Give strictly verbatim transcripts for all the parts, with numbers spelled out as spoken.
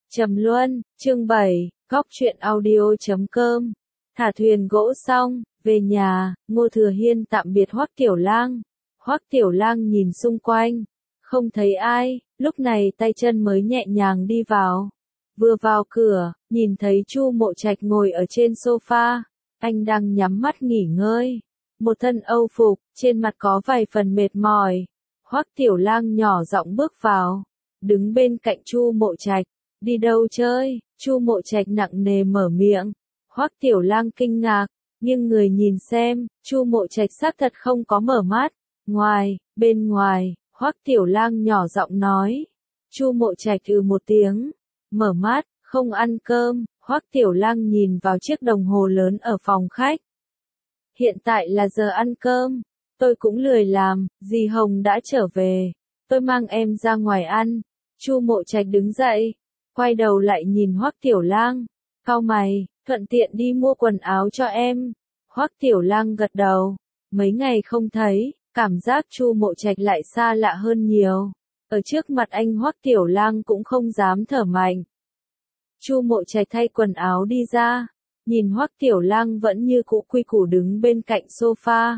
Trầm Luân, chương bảy, góc truyện audio chấm com. Thả thuyền gỗ xong, về nhà, Ngô Thừa Hiên tạm biệt Hoắc Tiểu Lang. Hoắc Tiểu Lang nhìn xung quanh, không thấy ai, lúc này tay chân mới nhẹ nhàng đi vào. Vừa vào cửa, nhìn thấy Chu Mộ Trạch ngồi ở trên sofa, anh đang nhắm mắt nghỉ ngơi. Một thân âu phục, trên mặt có vài phần mệt mỏi. Hoắc Tiểu Lang nhỏ giọng bước vào, đứng bên cạnh Chu Mộ Trạch. Đi đâu chơi? Chu Mộ Trạch nặng nề mở miệng. Hoắc Tiểu Lang kinh ngạc, nhưng người nhìn xem, Chu Mộ Trạch xác thật không có mở mắt. Ngoài, bên ngoài, Hoắc Tiểu Lang nhỏ giọng nói. Chu Mộ Trạch ừ một tiếng, mở mắt, không ăn cơm. Hoắc Tiểu Lang nhìn vào chiếc đồng hồ lớn ở phòng khách. Hiện tại là giờ ăn cơm, tôi cũng lười làm, dì Hồng đã trở về, tôi mang em ra ngoài ăn. Chu Mộ Trạch đứng dậy, quay đầu lại nhìn Hoắc Tiểu Lang, cau mày, thuận tiện đi mua quần áo cho em. Hoắc Tiểu Lang gật đầu, mấy ngày không thấy, cảm giác Chu Mộ Trạch lại xa lạ hơn nhiều. Ở trước mặt anh Hoắc Tiểu Lang cũng không dám thở mạnh. Chu Mộ Trạch thay quần áo đi ra, nhìn Hoắc Tiểu Lang vẫn như cũ quy củ đứng bên cạnh sofa,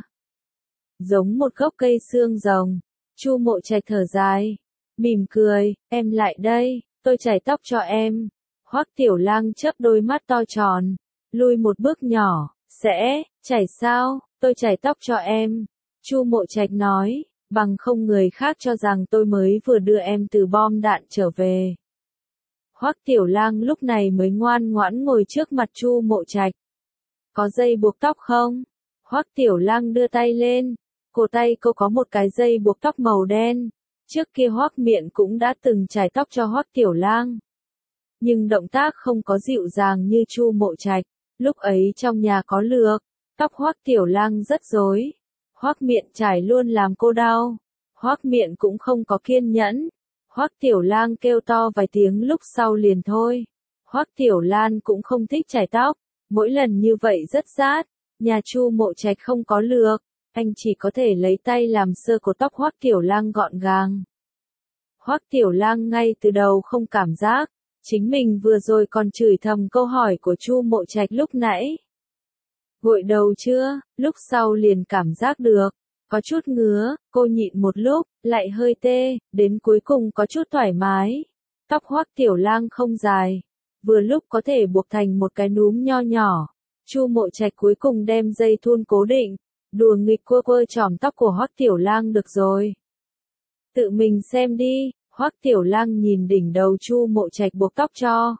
giống một gốc cây xương rồng. Chu Mộ Trạch thở dài, mỉm cười, em lại đây, tôi chải tóc cho em. Hoắc Tiểu Lang chớp đôi mắt to tròn, lùi một bước nhỏ, sẽ, chải sao, tôi chải tóc cho em. Chu Mộ Trạch nói, bằng không người khác cho rằng tôi mới vừa đưa em từ bom đạn trở về. Hoắc Tiểu Lang lúc này mới ngoan ngoãn ngồi trước mặt Chu Mộ Trạch. Có dây buộc tóc không? Hoắc Tiểu Lang đưa tay lên, cổ tay cô có một cái dây buộc tóc màu đen. Trước kia Hoắc Miện cũng đã từng chải tóc cho Hoắc Tiểu Lang, nhưng động tác không có dịu dàng như Chu Mộ Trạch. Lúc ấy trong nhà có lược, tóc Hoắc Tiểu Lang rất rối. Hoắc Miện chải luôn làm cô đau. Hoắc Miện cũng không có kiên nhẫn. Hoắc Tiểu Lang kêu to vài tiếng lúc sau liền thôi. Hoắc Tiểu Lan cũng không thích chải tóc, mỗi lần như vậy rất rát. Nhà Chu Mộ Trạch không có lược, anh chỉ có thể lấy tay làm sơ cột tóc Hoắc Tiểu Lang gọn gàng. Hoắc Tiểu Lang ngay từ đầu không cảm giác, chính mình vừa rồi còn chửi thầm câu hỏi của Chu Mộ Trạch lúc nãy. Gội đầu chưa? Lúc sau liền cảm giác được, có chút ngứa, cô nhịn một lúc, lại hơi tê, đến cuối cùng có chút thoải mái. Tóc Hoắc Tiểu Lang không dài, vừa lúc có thể buộc thành một cái núm nho nhỏ. Chu Mộ Trạch cuối cùng đem dây thun cố định, đùa nghịch quơ quơ chòm tóc của Hoắc Tiểu Lang được rồi. Tự mình xem đi. Hoắc Tiểu Lang nhìn đỉnh đầu Chu Mộ Trạch buộc tóc cho,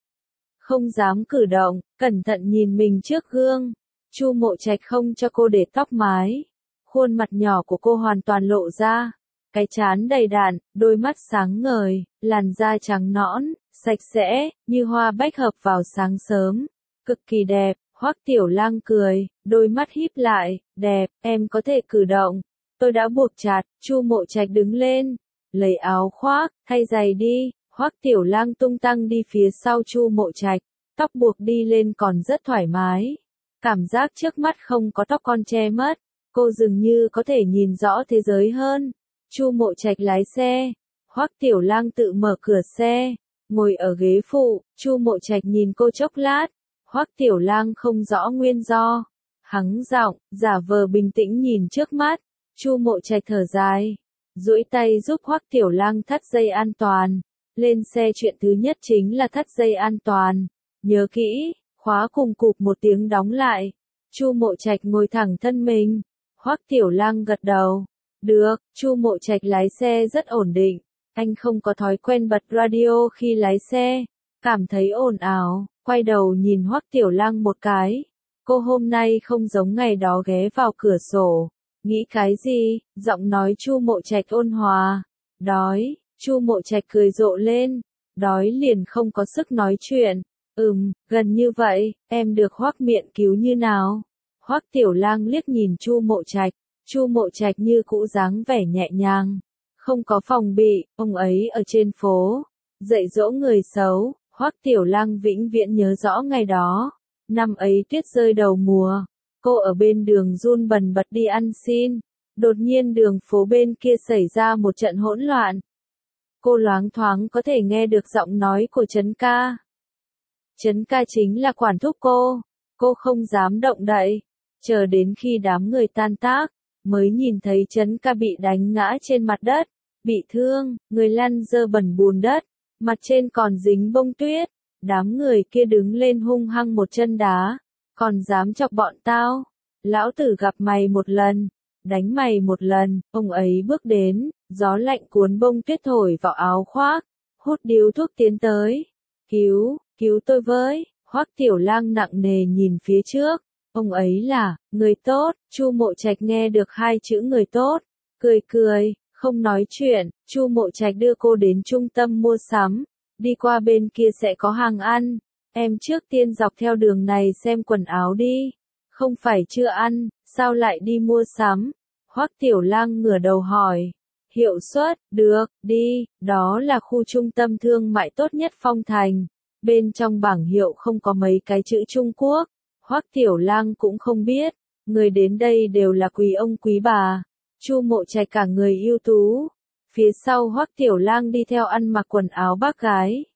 không dám cử động, cẩn thận nhìn mình trước gương. Chu Mộ Trạch không cho cô để tóc mái, khuôn mặt nhỏ của cô hoàn toàn lộ ra, cái trán đầy đặn, đôi mắt sáng ngời, làn da trắng nõn, sạch sẽ, như hoa bách hợp vào sáng sớm, cực kỳ đẹp. Hoắc Tiểu Lang cười, đôi mắt híp lại, đẹp, em có thể cử động, tôi đã buộc chặt. Chu Mộ Trạch đứng lên, lấy áo khoác, thay giày đi. Hoắc Tiểu Lang tung tăng đi phía sau Chu Mộ Trạch, tóc buộc đi lên còn rất thoải mái. Cảm giác trước mắt không có tóc con che mất, cô dường như có thể nhìn rõ thế giới hơn. Chu Mộ Trạch lái xe, Hoắc Tiểu Lang tự mở cửa xe, ngồi ở ghế phụ. Chu Mộ Trạch nhìn cô chốc lát, Hoắc Tiểu Lang không rõ nguyên do, hắng giọng, giả vờ bình tĩnh nhìn trước mắt. Chu Mộ Trạch thở dài, duỗi tay giúp Hoắc Tiểu Lang thắt dây an toàn. Lên xe chuyện thứ nhất chính là thắt dây an toàn, nhớ kỹ, khóa cùng cụp một tiếng đóng lại. Chu Mộ Trạch ngồi thẳng thân mình, Hoắc Tiểu Lang gật đầu. Được. Chu Mộ Trạch lái xe rất ổn định, anh không có thói quen bật radio khi lái xe, cảm thấy ồn ào, quay đầu nhìn Hoắc Tiểu Lang một cái. Cô hôm nay không giống ngày đó ghé vào cửa sổ. Nghĩ cái gì? Giọng nói Chu Mộ Trạch ôn hòa. Đói. Chu Mộ Trạch cười rộ lên. Đói liền không có sức nói chuyện. Ừm, gần như vậy, em được Hoắc Miện cứu như nào? Hoắc Tiểu Lang liếc nhìn Chu Mộ Trạch. Chu Mộ Trạch như cũ dáng vẻ nhẹ nhàng, không có phòng bị. Ông ấy ở trên phố dạy dỗ người xấu. Hoắc Tiểu Lang vĩnh viễn nhớ rõ ngày đó. Năm ấy tuyết rơi đầu mùa, cô ở bên đường run bần bật đi ăn xin. Đột nhiên đường phố bên kia xảy ra một trận hỗn loạn. cô loáng thoáng có thể nghe được giọng nói của Trấn ca. Trấn ca chính là quản thúc cô, cô không dám động đậy, chờ đến khi đám người tan tác, mới nhìn thấy Trấn ca bị đánh ngã trên mặt đất, bị thương, người lăn dơ bẩn bùn đất, mặt trên còn dính bông tuyết, đám người kia đứng lên hung hăng một chân đá, còn dám chọc bọn tao, lão tử gặp mày một lần, đánh mày một lần, ông ấy bước đến, gió lạnh cuốn bông tuyết thổi vào áo khoác, hút điếu thuốc tiến tới, cứu, cứu tôi với, Hoắc Tiểu Lang nặng nề nhìn phía trước, ông ấy là, người tốt, Chu Mộ Trạch nghe được hai chữ người tốt, cười cười, không nói chuyện, Chu Mộ Trạch đưa cô đến trung tâm mua sắm, đi qua bên kia sẽ có hàng ăn, em trước tiên dọc theo đường này xem quần áo đi, không phải chưa ăn, sao lại đi mua sắm, Hoắc Tiểu Lang ngửa đầu hỏi. Hiệu suất, được, đi, đó là khu trung tâm thương mại tốt nhất Phong Thành. Bên trong bảng hiệu không có mấy cái chữ Trung Quốc. Hoắc Tiểu Lang cũng không biết, người đến đây đều là quý ông quý bà. Chu Mộ Trạch cả người ưu tú. Phía sau Hoắc Tiểu Lang đi theo ăn mặc quần áo bác gái.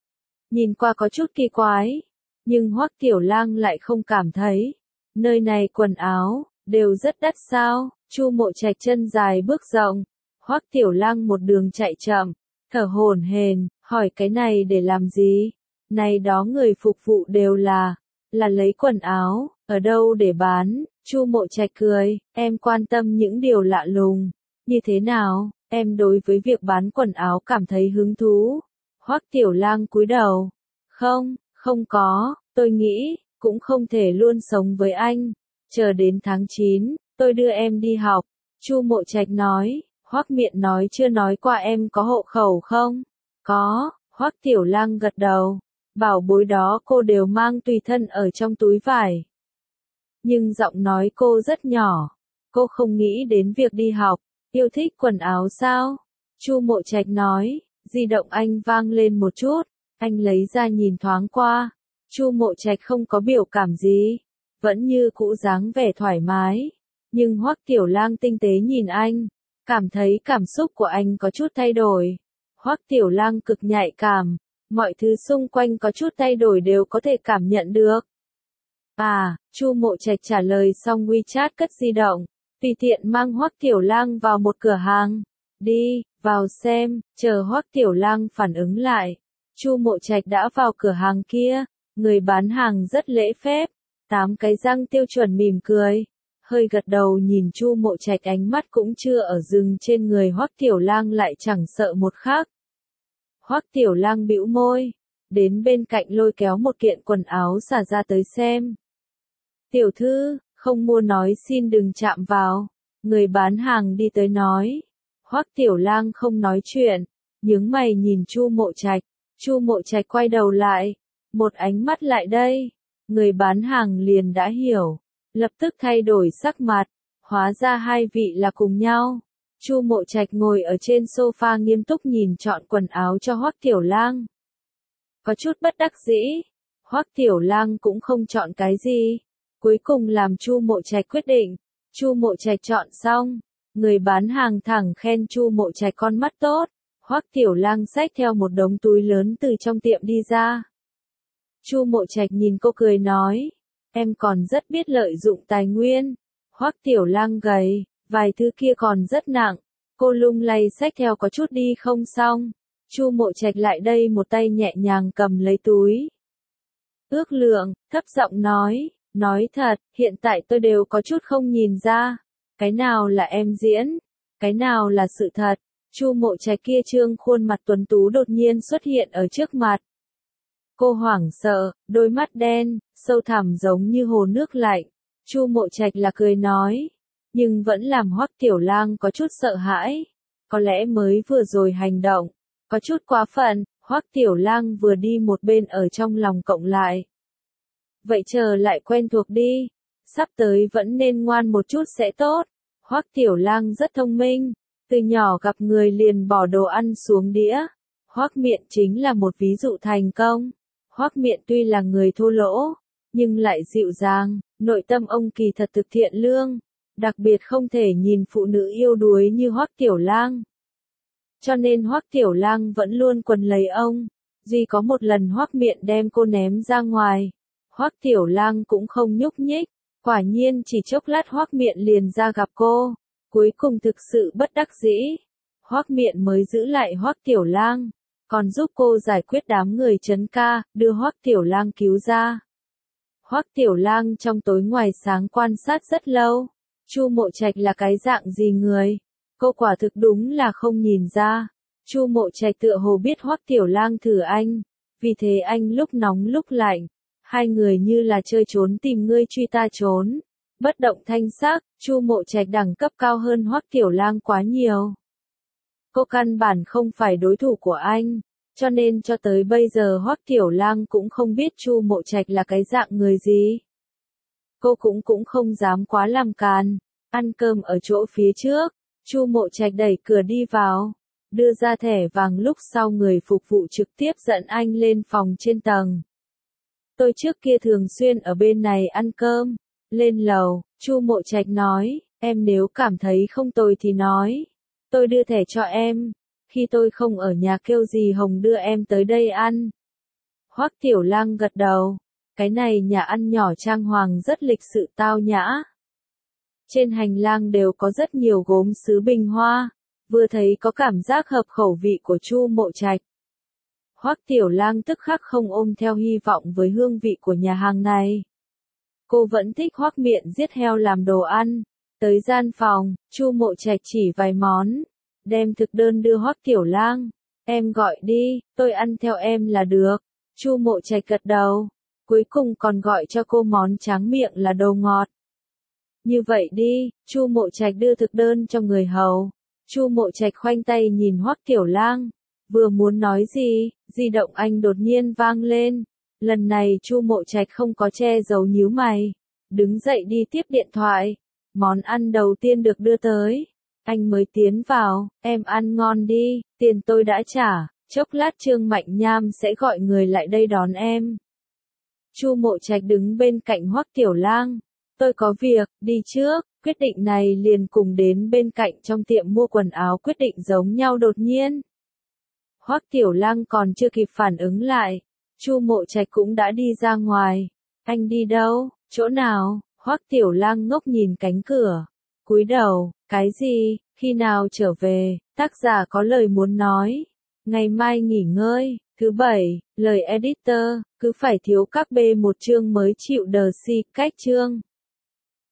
Nhìn qua có chút kỳ quái, nhưng Hoắc Tiểu Lang lại không cảm thấy. Nơi này quần áo, đều rất đắt sao, Chu Mộ Trạch chân dài bước rộng. Hoắc Tiểu Lang một đường chạy chậm, thở hổn hển, hỏi cái này để làm gì? Này đó người phục vụ đều là, là lấy quần áo, ở đâu để bán? Chu Mộ Trạch cười, em quan tâm những điều lạ lùng. Như thế nào, em đối với việc bán quần áo cảm thấy hứng thú? Hoắc Tiểu Lang cúi đầu, không, không có, tôi nghĩ, cũng không thể luôn sống với anh. Chờ đến tháng chín, tôi đưa em đi học. Chu Mộ Trạch nói. Hoắc Miện nói chưa nói qua em có hộ khẩu không? Có, Hoắc Tiểu Lang gật đầu. Bảo bối đó cô đều mang tùy thân ở trong túi vải. Nhưng giọng nói cô rất nhỏ. Cô không nghĩ đến việc đi học. Yêu thích quần áo sao? Chu Mộ Trạch nói. Di động anh vang lên một chút. Anh lấy ra nhìn thoáng qua. Chu Mộ Trạch không có biểu cảm gì. Vẫn như cũ dáng vẻ thoải mái. Nhưng Hoắc Tiểu Lang tinh tế nhìn anh. Cảm thấy cảm xúc của anh có chút thay đổi. Hoắc Tiểu Lang cực nhạy cảm, mọi thứ xung quanh có chút thay đổi đều có thể cảm nhận được. À, Chu Mộ Trạch trả lời xong WeChat cất di động, tùy tiện mang Hoắc Tiểu Lang vào một cửa hàng. Đi, vào xem, chờ Hoắc Tiểu Lang phản ứng lại. Chu Mộ Trạch đã vào cửa hàng kia, người bán hàng rất lễ phép, tám cái răng tiêu chuẩn mỉm cười. Hơi gật đầu nhìn Chu Mộ Trạch, ánh mắt cũng chưa ở dừng trên người Hoắc Tiểu Lang lại chẳng sợ một khắc. Hoắc Tiểu Lang bĩu môi, đến bên cạnh lôi kéo một kiện quần áo xả ra tới xem. Tiểu thư, không mua nói xin đừng chạm vào. Người bán hàng đi tới nói. Hoắc Tiểu Lang không nói chuyện, nhướng mày nhìn Chu Mộ Trạch. Chu Mộ Trạch quay đầu lại, một ánh mắt lại đây. Người bán hàng liền đã hiểu. Lập tức thay đổi sắc mặt, hóa ra hai vị là cùng nhau. Chu Mộ Trạch ngồi ở trên sofa nghiêm túc nhìn chọn quần áo cho Hoắc Tiểu Lang. Có chút bất đắc dĩ, Hoắc Tiểu Lang cũng không chọn cái gì. Cuối cùng làm Chu Mộ Trạch quyết định. Chu Mộ Trạch chọn xong, người bán hàng thẳng khen Chu Mộ Trạch con mắt tốt. Hoắc Tiểu Lang xách theo một đống túi lớn từ trong tiệm đi ra. Chu Mộ Trạch nhìn cô cười nói. Em còn rất biết lợi dụng tài nguyên. Hoắc Tiểu Lang gầy, vài thứ kia còn rất nặng. Cô lung lay xách theo có chút đi không xong. Chu Mộ Trạch lại đây một tay nhẹ nhàng cầm lấy túi. Ước lượng, thấp giọng nói, nói thật, hiện tại tôi đều có chút không nhìn ra. Cái nào là em diễn, cái nào là sự thật. Chu Mộ Trạch kia trương khuôn mặt tuấn tú đột nhiên xuất hiện ở trước mặt. Cô hoảng sợ, đôi mắt đen, sâu thẳm giống như hồ nước lạnh. Chu Mộ Trạch là cười nói, nhưng vẫn làm Hoắc Tiểu Lang có chút sợ hãi. Có lẽ mới vừa rồi hành động, có chút quá phận, Hoắc Tiểu Lang vừa đi một bên ở trong lòng cộng lại. Vậy chờ lại quen thuộc đi, sắp tới vẫn nên ngoan một chút sẽ tốt. Hoắc Tiểu Lang rất thông minh, từ nhỏ gặp người liền bỏ đồ ăn xuống đĩa. Hoắc Miện chính là một ví dụ thành công. Hoắc Miện tuy là người thô lỗ, nhưng lại dịu dàng, nội tâm ông kỳ thật thực thiện lương, đặc biệt không thể nhìn phụ nữ yêu đuối như Hoắc Tiểu Lang. cho nên Hoắc Tiểu Lang vẫn luôn quấn lấy ông. Duy có một lần Hoắc Miện đem cô ném ra ngoài, Hoắc Tiểu Lang cũng không nhúc nhích. Quả nhiên chỉ chốc lát Hoắc Miện liền ra gặp cô. Cuối cùng thực sự bất đắc dĩ, Hoắc Miện mới giữ lại Hoắc Tiểu Lang, còn giúp cô giải quyết đám người Trấn Ca, đưa Hoắc Tiểu Lang cứu ra. Hoắc Tiểu Lang trong tối ngoài sáng quan sát rất lâu. Chu Mộ Trạch là cái dạng gì người? Cô quả thực đúng là không nhìn ra. Chu Mộ Trạch tựa hồ biết Hoắc Tiểu Lang thử anh, vì thế anh lúc nóng lúc lạnh, hai người như là chơi trốn tìm ngươi truy ta trốn. Bất động thanh sắc, Chu Mộ Trạch đẳng cấp cao hơn Hoắc Tiểu Lang quá nhiều. Cô căn bản không phải đối thủ của anh, cho nên cho tới bây giờ Hoắc Tiểu Lang cũng không biết Chu Mộ Trạch là cái dạng người gì. Cô cũng cũng không dám quá làm càn. Ăn cơm ở chỗ phía trước, Chu Mộ Trạch đẩy cửa đi vào, đưa ra thẻ vàng, lúc sau người phục vụ trực tiếp dẫn anh lên phòng trên tầng. Tôi trước kia thường xuyên ở bên này ăn cơm. Lên lầu, Chu Mộ Trạch nói, em nếu cảm thấy không tồi thì nói. Tôi đưa thẻ cho em. Khi tôi không ở nhà kêu dì Hồng đưa em tới đây ăn. Hoắc Tiểu Lang gật đầu. Cái này nhà ăn nhỏ trang hoàng rất lịch sự tao nhã. Trên hành lang đều có rất nhiều gốm sứ bình hoa. Vừa thấy có cảm giác hợp khẩu vị của Chu Mộ Trạch. Hoắc Tiểu Lang tức khắc không ôm theo hy vọng với hương vị của nhà hàng này. Cô vẫn thích Hoắc Miện giết heo làm đồ ăn. Tới gian phòng, Chu Mộ Trạch chỉ vài món, đem thực đơn đưa Hoắc Tiểu Lang. Em gọi đi, tôi ăn theo em là được. Chu Mộ Trạch gật đầu, cuối cùng còn gọi cho cô món tráng miệng là đồ ngọt. Như vậy đi, Chu Mộ Trạch đưa thực đơn cho người hầu. Chu Mộ Trạch khoanh tay nhìn Hoắc Tiểu Lang, vừa muốn nói gì, di động anh đột nhiên vang lên. Lần này Chu Mộ Trạch không có che giấu nhíu mày, đứng dậy đi tiếp điện thoại. Món ăn đầu tiên được đưa tới, anh mới tiến vào, em ăn ngon đi, tiền tôi đã trả, chốc lát Trương Mạnh Nham sẽ gọi người lại đây đón em. Chu Mộ Trạch đứng bên cạnh Hoắc Tiểu Lang, tôi có việc, đi trước. Quyết định này liền cùng đến bên cạnh trong tiệm mua quần áo quyết định giống nhau đột nhiên. Hoắc Tiểu Lang còn chưa kịp phản ứng lại, Chu Mộ Trạch cũng đã đi ra ngoài. Anh đi đâu, chỗ nào? Hoắc Tiểu Lang ngốc nhìn cánh cửa, cúi đầu, cái gì, khi nào trở về? Tác giả có lời muốn nói. Ngày mai nghỉ ngơi, thứ bảy, lời editor, cứ phải thiếu các B một chương mới chịu đờ si, cách chương.